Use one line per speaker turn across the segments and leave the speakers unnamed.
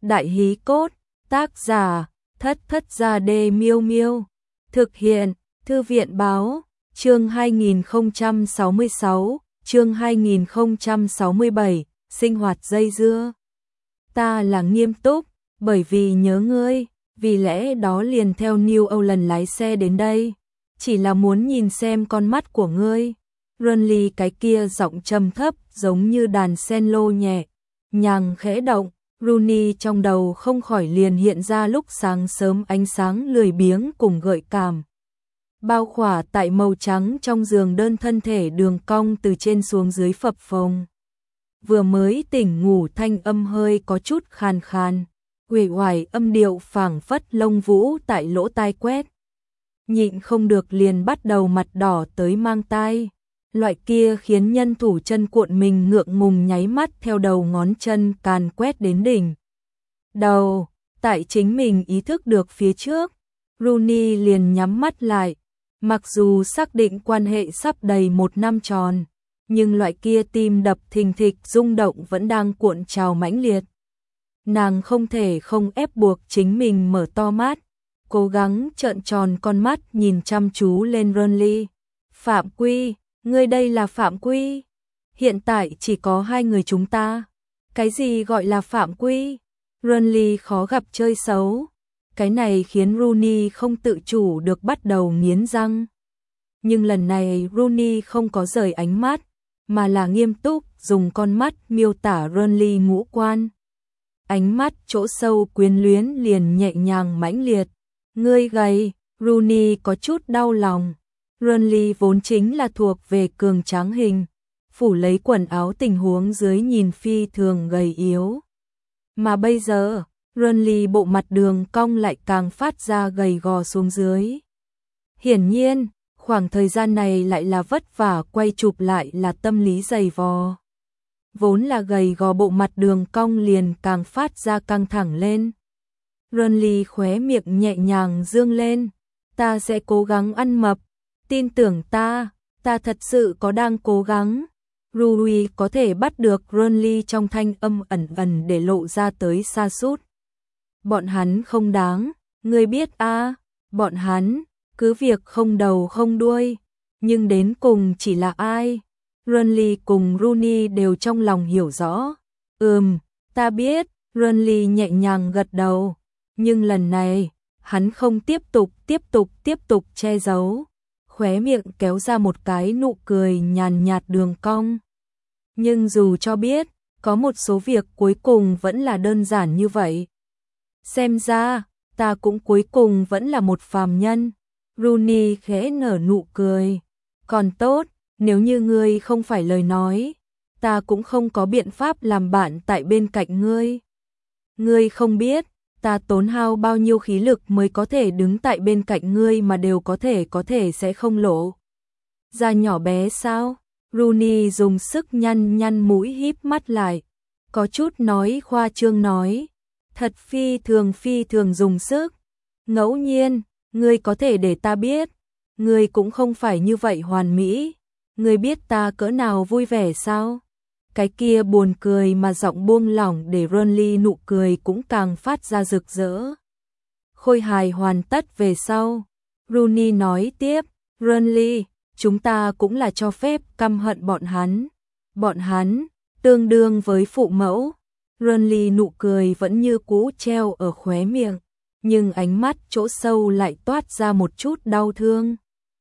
Đại hí cốt, tác giả, Thất Thất Gia Đê Miêu Miêu. Thực hiện, Thư viện báo, chương 2066, chương 2067, sinh hoạt dây dưa. Ta là nghiêm túc, bởi vì nhớ ngươi, vì lẽ đó liền theo New Zealand lái xe đến đây. Chỉ là muốn nhìn xem con mắt của ngươi. Runly cái kia giọng trầm thấp giống như đàn cello nhẹ, nhàng khẽ động. Rooney trong đầu không khỏi liền hiện ra lúc sáng sớm ánh sáng lười biếng cùng gợi cảm. Bao khỏa tại màu trắng trong giường đơn thân thể đường cong từ trên xuống dưới phập phồng. Vừa mới tỉnh ngủ thanh âm hơi có chút khàn khàn, uể oải âm điệu phảng phất lông vũ tại lỗ tai quét. Nhịn không được liền bắt đầu mặt đỏ tới mang tai. Loại kia khiến nhân thủ chân cuộn mình ngượng ngùng nháy mắt theo đầu ngón chân càn quét đến đỉnh đầu. Tại chính mình ý thức được phía trước, Rooney liền nhắm mắt lại. Mặc dù xác định quan hệ sắp đầy 1 năm tròn, nhưng loại kia tim đập thình thịch rung động vẫn đang cuộn trào mãnh liệt. Nàng không thể không ép buộc chính mình mở to mắt, cố gắng trợn tròn con mắt nhìn chăm chú lên Rooney. Phạm Quy, ngươi đây là Phạm Quy. Hiện tại chỉ có 2 người chúng ta. Cái gì gọi là Phạm Quy? Rooney khó gặp chơi xấu. Cái này khiến Rooney không tự chủ được bắt đầu nghiến răng. Nhưng lần này Rooney không có rời ánh mắt, mà là nghiêm túc dùng con mắt miêu tả Rooney ngũ quan. Ánh mắt chỗ sâu quyến luyến liền nhẹ nhàng mãnh liệt. Ngươi gầy, Rooney có chút đau lòng. Rooney vốn chính là thuộc về cường tráng hình, phủ lấy quần áo tình huống dưới nhìn phi thường gầy yếu. Mà bây giờ, Rooney bộ mặt đường cong lại càng phát ra gầy gò xuống dưới. Hiển nhiên, khoảng thời gian này lại là vất vả quay chụp lại là tâm lý dày vò. Vốn là gầy gò bộ mặt đường cong liền càng phát ra căng thẳng lên. Rooney khóe miệng nhẹ nhàng dương lên. Ta sẽ cố gắng ăn mập. Tin tưởng ta thật sự có đang cố gắng. Rui có thể bắt được Rooney trong thanh âm ẩn ẩn để lộ ra tới sa sút. Bọn hắn không đáng, ngươi biết a, bọn hắn cứ việc không đầu không đuôi, nhưng đến cùng chỉ là ai? Rooney cùng Rooney đều trong lòng hiểu rõ. Ta biết, Rooney nhẹ nhàng gật đầu, nhưng lần này, hắn không tiếp tục che giấu. Khóe miệng kéo ra một cái nụ cười nhàn nhạt đường cong. Nhưng dù cho biết, có một số việc cuối cùng vẫn là đơn giản như vậy. Xem ra, ta cũng cuối cùng vẫn là một phàm nhân. Rooney khẽ nở nụ cười. Còn tốt, nếu như ngươi không phải lời nói, ta cũng không có biện pháp làm bạn tại bên cạnh ngươi. Ngươi không biết, ta tốn hao bao nhiêu khí lực mới có thể đứng tại bên cạnh ngươi mà đều có thể sẽ không lộ da nhỏ bé sao? Rooney dùng sức nhăn mũi híp mắt lại, có chút nói khoa trương nói, thật phi thường dùng sức. Ngẫu nhiên, ngươi có thể để ta biết, ngươi cũng không phải như vậy hoàn mỹ. Ngươi biết ta cỡ nào vui vẻ sao? Cái kia buồn cười mà giọng buông lỏng để Rooney nụ cười cũng càng phát ra rực rỡ. Khôi hài hoàn tất về sau, Rooney nói tiếp, Rooney, chúng ta cũng là cho phép căm hận bọn hắn. Bọn hắn, tương đương với phụ mẫu. Rooney nụ cười vẫn như cũ treo ở khóe miệng, nhưng ánh mắt chỗ sâu lại toát ra một chút đau thương.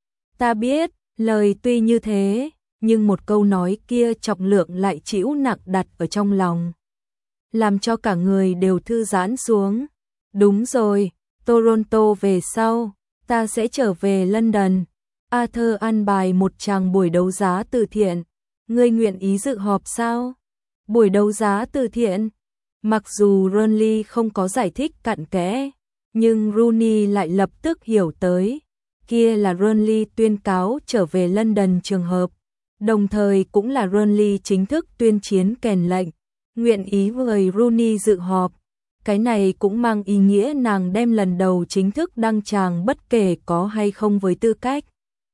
Ta biết, lời tuy như thế, nhưng một câu nói kia trọng lượng lại chịu nặng đặt ở trong lòng, làm cho cả người đều thư giãn xuống. Đúng rồi, Toronto về sau, ta sẽ trở về London. Arthur an bài một tràng buổi đấu giá từ thiện. Ngươi nguyện ý dự họp sao? Buổi đấu giá từ thiện? Mặc dù Rooney không có giải thích cặn kẽ, nhưng Rooney lại lập tức hiểu tới. Kia là Rooney tuyên cáo trở về London trường hợp, đồng thời cũng là Rooney chính thức tuyên chiến kèn lệnh, nguyện ý mời Rooney dự họp. Cái này cũng mang ý nghĩa nàng đem lần đầu chính thức đăng tràng bất kể có hay không với tư cách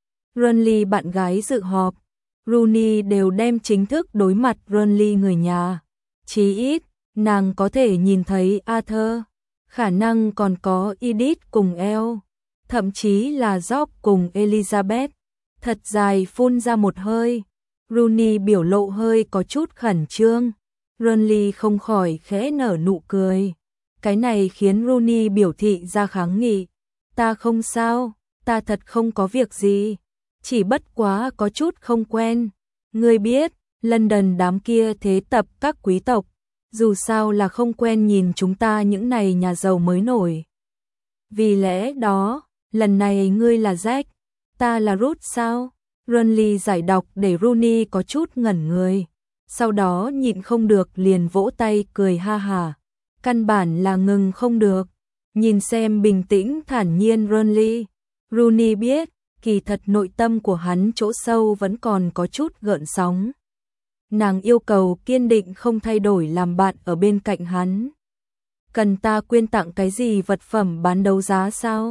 Rooney bạn gái dự họp. Rooney đều đem chính thức đối mặt Rooney người nhà. Chí ít, Nàng có thể nhìn thấy Arthur, khả năng còn có Edith cùng Elle, thậm chí là Job cùng Elizabeth. Thật dài phun ra một hơi. Rooney biểu lộ hơi có chút khẩn trương. Renly không khỏi khẽ nở nụ cười. Cái này khiến Rooney biểu thị ra kháng nghị. Ta không sao, ta thật không có việc gì. Chỉ bất quá có chút không quen. Ngươi biết, London đám kia thế tập các quý tộc. Dù sao là không quen nhìn chúng ta những này nhà giàu mới nổi. Vì lẽ đó, lần này ngươi là Jack, ta là Ruth sao? Renly giải đọc để Rooney có chút ngẩn người. Sau đó nhịn không được liền vỗ tay cười ha hả. Căn bản là ngừng không được. Nhìn xem bình tĩnh thản nhiên Renly, Rooney biết, kỳ thật nội tâm của hắn chỗ sâu vẫn còn có chút gợn sóng. Nàng yêu cầu kiên định không thay đổi làm bạn ở bên cạnh hắn. Cần ta quyên tặng cái gì vật phẩm bán đấu giá sao?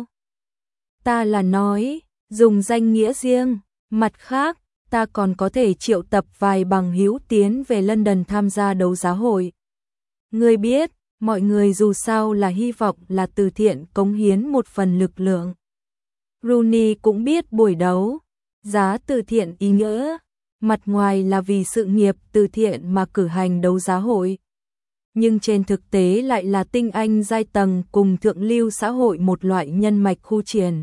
Ta là nói, dùng danh nghĩa riêng. Mặt khác, ta còn có thể triệu tập vài bằng hữu tiến về London tham gia đấu giá hội. Ngươi biết, mọi người dù sao là hy vọng là từ thiện cống hiến một phần lực lượng. Rooney cũng biết buổi đấu giá từ thiện ý nghĩa, mặt ngoài là vì sự nghiệp từ thiện mà cử hành đấu giá hội. Nhưng trên thực tế lại là tinh anh giai tầng cùng thượng lưu xã hội một loại nhân mạch khu triển.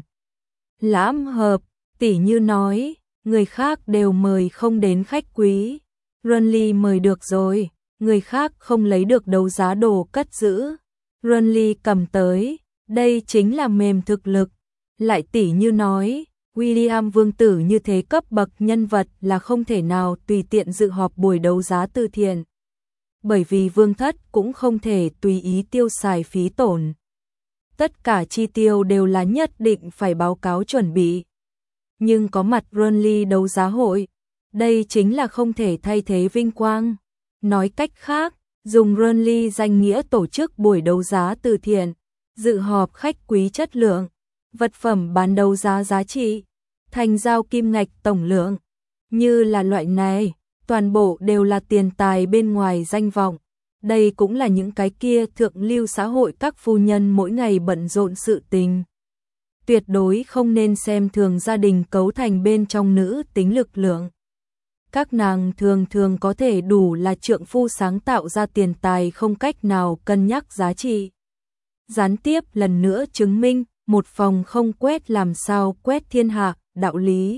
Lãm hợp, tỉ như nói, người khác đều mời không đến khách quý. Renly mời được rồi, người khác không lấy được đấu giá đồ cất giữ. Renly cầm tới, đây chính là mềm thực lực. Lại tỉ như nói, William vương tử như thế cấp bậc nhân vật là không thể nào tùy tiện dự họp buổi đấu giá từ thiện. Bởi vì vương thất cũng không thể tùy ý tiêu xài phí tổn. Tất cả chi tiêu đều là nhất định phải báo cáo chuẩn bị. Nhưng có mặt Renly đấu giá hội, đây chính là không thể thay thế vinh quang. Nói cách khác, dùng Renly danh nghĩa tổ chức buổi đấu giá từ thiện, dự họp khách quý chất lượng, vật phẩm bán đấu giá giá trị, thành giao kim ngạch tổng lượng. Như là loại này, toàn bộ đều là tiền tài bên ngoài danh vọng. Đây cũng là những cái kia thượng lưu xã hội các phu nhân mỗi ngày bận rộn sự tình. Tuyệt đối không nên xem thường gia đình cấu thành bên trong nữ tính lực lượng. Các nàng thường thường có thể đủ là trượng phu sáng tạo ra tiền tài không cách nào cân nhắc giá trị. Gián tiếp lần nữa chứng minh, một phòng không quét làm sao quét thiên hạ, đạo lý.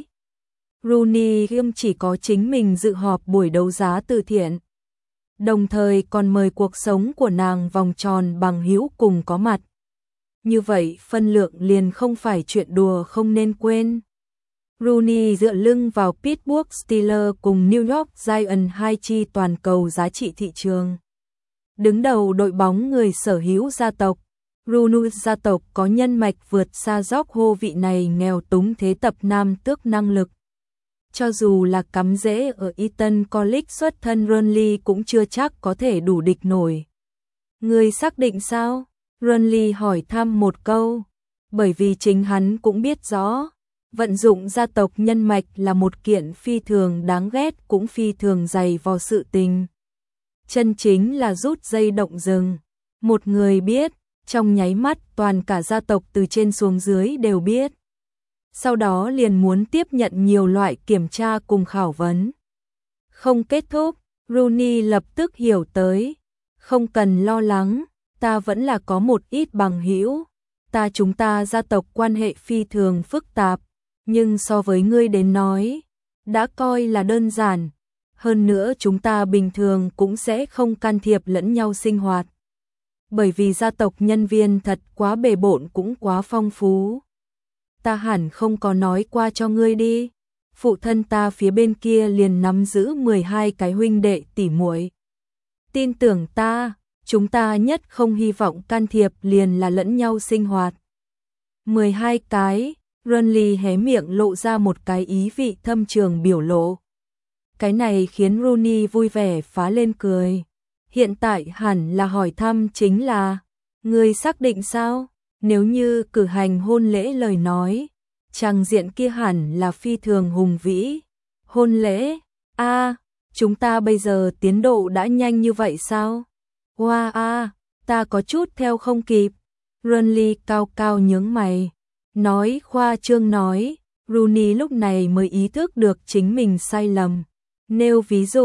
Rooney Hiêm chỉ có chính mình dự họp buổi đấu giá từ thiện. Đồng thời còn mời cuộc sống của nàng vòng tròn bằng hữu cùng có mặt. Như vậy phân lượng liền không phải chuyện đùa không nên quên. Rooney dựa lưng vào Pittsburgh Steelers cùng New York Giants hai chi toàn cầu giá trị thị trường. Đứng đầu đội bóng người sở hữu gia tộc. Rooney gia tộc có nhân mạch vượt xa York vị này nghèo túng thế tập nam tước năng lực. Cho dù là cắm rễ ở Eton College xuất thân Renly cũng chưa chắc có thể đủ địch nổi. Người xác định sao? Renly hỏi thăm một câu. Bởi vì chính hắn cũng biết rõ, vận dụng gia tộc nhân mạch là một kiện phi thường đáng ghét cũng phi thường dày vò sự tình. Chân chính là rút dây động rừng. Một người biết, trong nháy mắt toàn cả gia tộc từ trên xuống dưới đều biết. Sau đó liền muốn tiếp nhận nhiều loại kiểm tra cùng khảo vấn. Không kết thúc, Rooney lập tức hiểu tới. Không cần lo lắng, ta vẫn là có một ít bằng hữu. Chúng ta gia tộc quan hệ phi thường phức tạp, nhưng so với ngươi đến nói, đã coi là đơn giản. Hơn nữa chúng ta bình thường cũng sẽ không can thiệp lẫn nhau sinh hoạt. Bởi vì gia tộc nhân viên thật quá bề bộn cũng quá phong phú. Ta hẳn không có nói qua cho ngươi đi. Phụ thân ta phía bên kia liền nắm giữ 12 cái huynh đệ tỷ muội. Tin tưởng ta, chúng ta nhất không hy vọng can thiệp liền là lẫn nhau sinh hoạt. 12 cái, Renly hé miệng lộ ra một cái ý vị thâm trường biểu lộ. Cái này khiến Rooney vui vẻ phá lên cười. Hiện tại hẳn là hỏi thăm chính là, ngươi xác định sao? Nếu như cử hành hôn lễ lời nói, tràng diện kia hẳn là phi thường hùng vĩ. Hôn lễ? Chúng ta bây giờ tiến độ đã nhanh như vậy sao? Wow ta có chút theo không kịp. Renly cao cao nhướng mày, nói khoa trương nói. Rooney lúc này mới ý thức được chính mình sai lầm. Nêu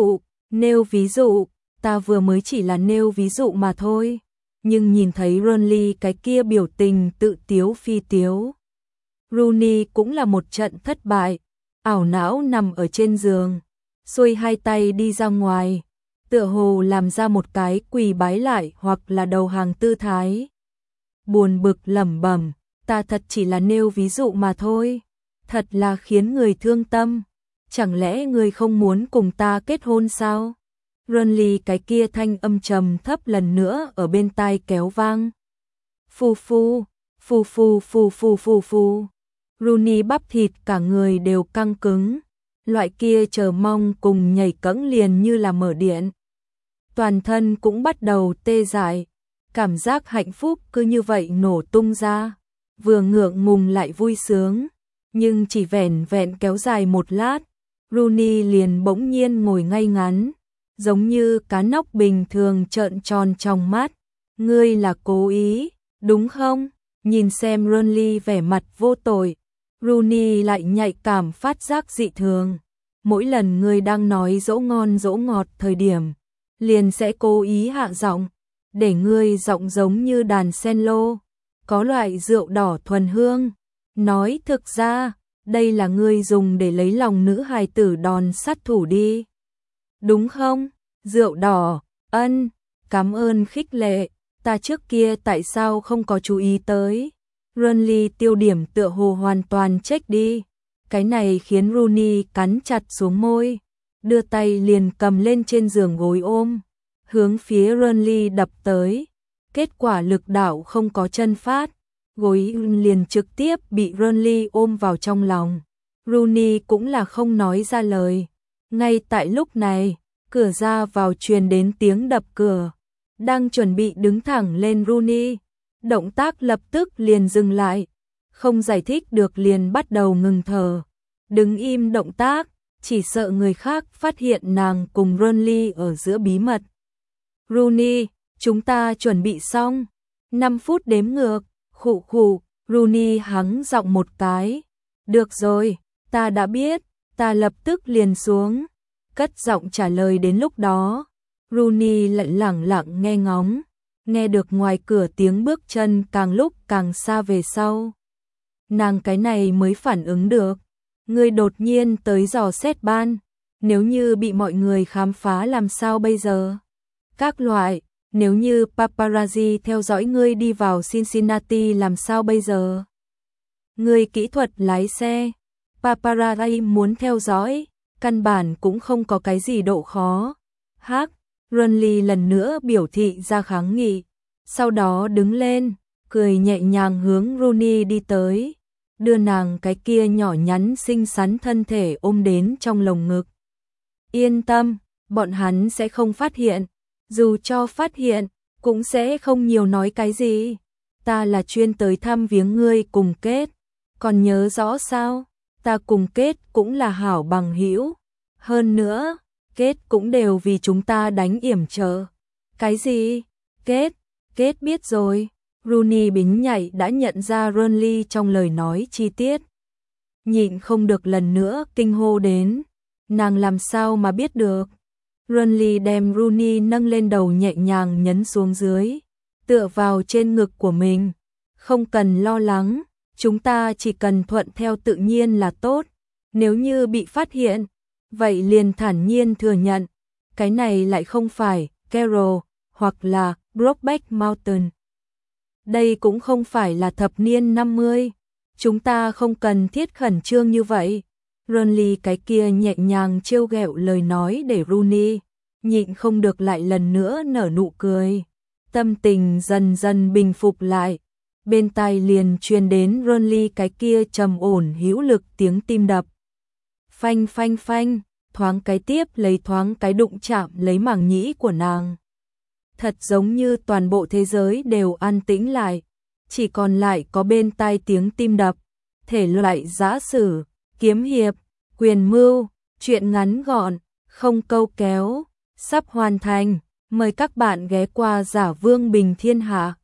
ví dụ, ta vừa mới chỉ là nêu ví dụ mà thôi. Nhưng nhìn thấy Renly cái kia biểu tình tự tiếu phi tiếu. Rooney cũng là một trận thất bại, ảo não nằm ở trên giường, xuôi hai tay đi ra ngoài, tựa hồ làm ra một cái quỳ bái lại hoặc là đầu hàng tư thái. Buồn bực lẩm bẩm, ta thật chỉ là nêu ví dụ mà thôi, thật là khiến người thương tâm, chẳng lẽ người không muốn cùng ta kết hôn sao? Renly cái kia thanh âm trầm thấp lần nữa ở bên tai kéo vang. Phù phù, phù phù phù phù phù phù. Rooney bắp thịt cả người đều căng cứng, loại kia chờ mong cùng nhảy cẫng liền như là mở điện. Toàn thân cũng bắt đầu tê dại, cảm giác hạnh phúc cứ như vậy nổ tung ra, vừa ngượng ngùng lại vui sướng, nhưng chỉ vẻn vẹn kéo dài một lát, Rooney liền bỗng nhiên ngồi ngay ngắn, giống như cá nóc bình thường trợn tròn trong mắt. Ngươi là cố ý, đúng không? Nhìn xem Renly vẻ mặt vô tội, Rooney lại nhạy cảm phát giác dị thường. Mỗi lần ngươi đang nói dỗ ngon dỗ ngọt thời điểm, liền sẽ cố ý hạ giọng, để ngươi giọng giống như đàn cello, có loại rượu đỏ thuần hương. Nói thực ra, đây là ngươi dùng để lấy lòng nữ hài tử đòn sát thủ đi. Đúng không? Rượu đỏ, cảm ơn khích lệ, ta trước kia tại sao không có chú ý tới. Renly tiêu điểm tựa hồ hoàn toàn chết đi. Cái này khiến Rooney cắn chặt xuống môi, đưa tay liền cầm lên trên giường gối ôm, hướng phía Renly đập tới. Kết quả lực đạo không có chân phát, gối liền trực tiếp bị Renly ôm vào trong lòng. Rooney cũng là không nói ra lời. Ngay tại lúc này, cửa ra vào truyền đến tiếng đập cửa. Đang chuẩn bị đứng thẳng lên Rooney, động tác lập tức liền dừng lại, không giải thích được liền bắt đầu ngừng thở. Đứng im động tác, chỉ sợ người khác phát hiện nàng cùng Renly ở giữa bí mật. Rooney, chúng ta chuẩn bị xong. 5 phút đếm ngược, khụ khụ, Rooney hắng giọng một cái. Được rồi, ta đã biết, ta lập tức liền xuống. Cất giọng trả lời đến lúc đó. Rooney lại lẳng lặng nghe ngóng, nghe được ngoài cửa tiếng bước chân càng lúc càng xa về sau. Nàng cái này mới phản ứng được. Ngươi đột nhiên tới dò xét ban, nếu như bị mọi người khám phá làm sao bây giờ? Các loại, nếu như paparazzi theo dõi ngươi đi vào Cincinnati làm sao bây giờ? Ngươi kỹ thuật lái xe, paparazzi muốn theo dõi, căn bản cũng không có cái gì độ khó. Renly lần nữa biểu thị ra kháng nghị, sau đó đứng lên, cười nhẹ nhàng hướng Rooney đi tới, đưa nàng cái kia nhỏ nhắn xinh xắn thân thể ôm đến trong lồng ngực. Yên tâm, bọn hắn sẽ không phát hiện, dù cho phát hiện, cũng sẽ không nhiều nói cái gì. Ta là chuyên tới thăm viếng ngươi cùng Kết, còn nhớ rõ sao? Ta cùng Kết cũng là hảo bằng hữu, hơn nữa, Kết cũng đều vì chúng ta đánh yểm trợ. Cái gì? Kết biết rồi. Rooney bính nhảy đã nhận ra Renly trong lời nói chi tiết. Nhịn không được lần nữa kinh hô đến. Nàng làm sao mà biết được? Renly đem Rooney nâng lên đầu nhẹ nhàng nhấn xuống dưới, tựa vào trên ngực của mình. Không cần lo lắng, chúng ta chỉ cần thuận theo tự nhiên là tốt. Nếu như bị phát hiện, vậy liền thản nhiên thừa nhận. Cái này lại không phải Carol hoặc là Brokeback Mountain. Đây cũng không phải là thập niên 50. Chúng ta không cần thiết khẩn trương như vậy. Renly cái kia nhẹ nhàng trêu ghẹo lời nói để Rooney nhịn không được lại lần nữa nở nụ cười. Tâm tình dần dần bình phục lại. Bên tai liền truyền đến Renly cái kia trầm ổn hữu lực tiếng tim đập. Phanh phanh phanh, thoáng cái tiếp lấy thoáng cái đụng chạm lấy màng nhĩ của nàng. Thật giống như toàn bộ thế giới đều an tĩnh lại, chỉ còn lại có bên tai tiếng tim đập. Thể loại giã sử, kiếm hiệp, quyền mưu, truyện ngắn gọn, không câu kéo, sắp hoàn thành. Mời các bạn ghé qua Giả Vương Bình Thiên Hạ.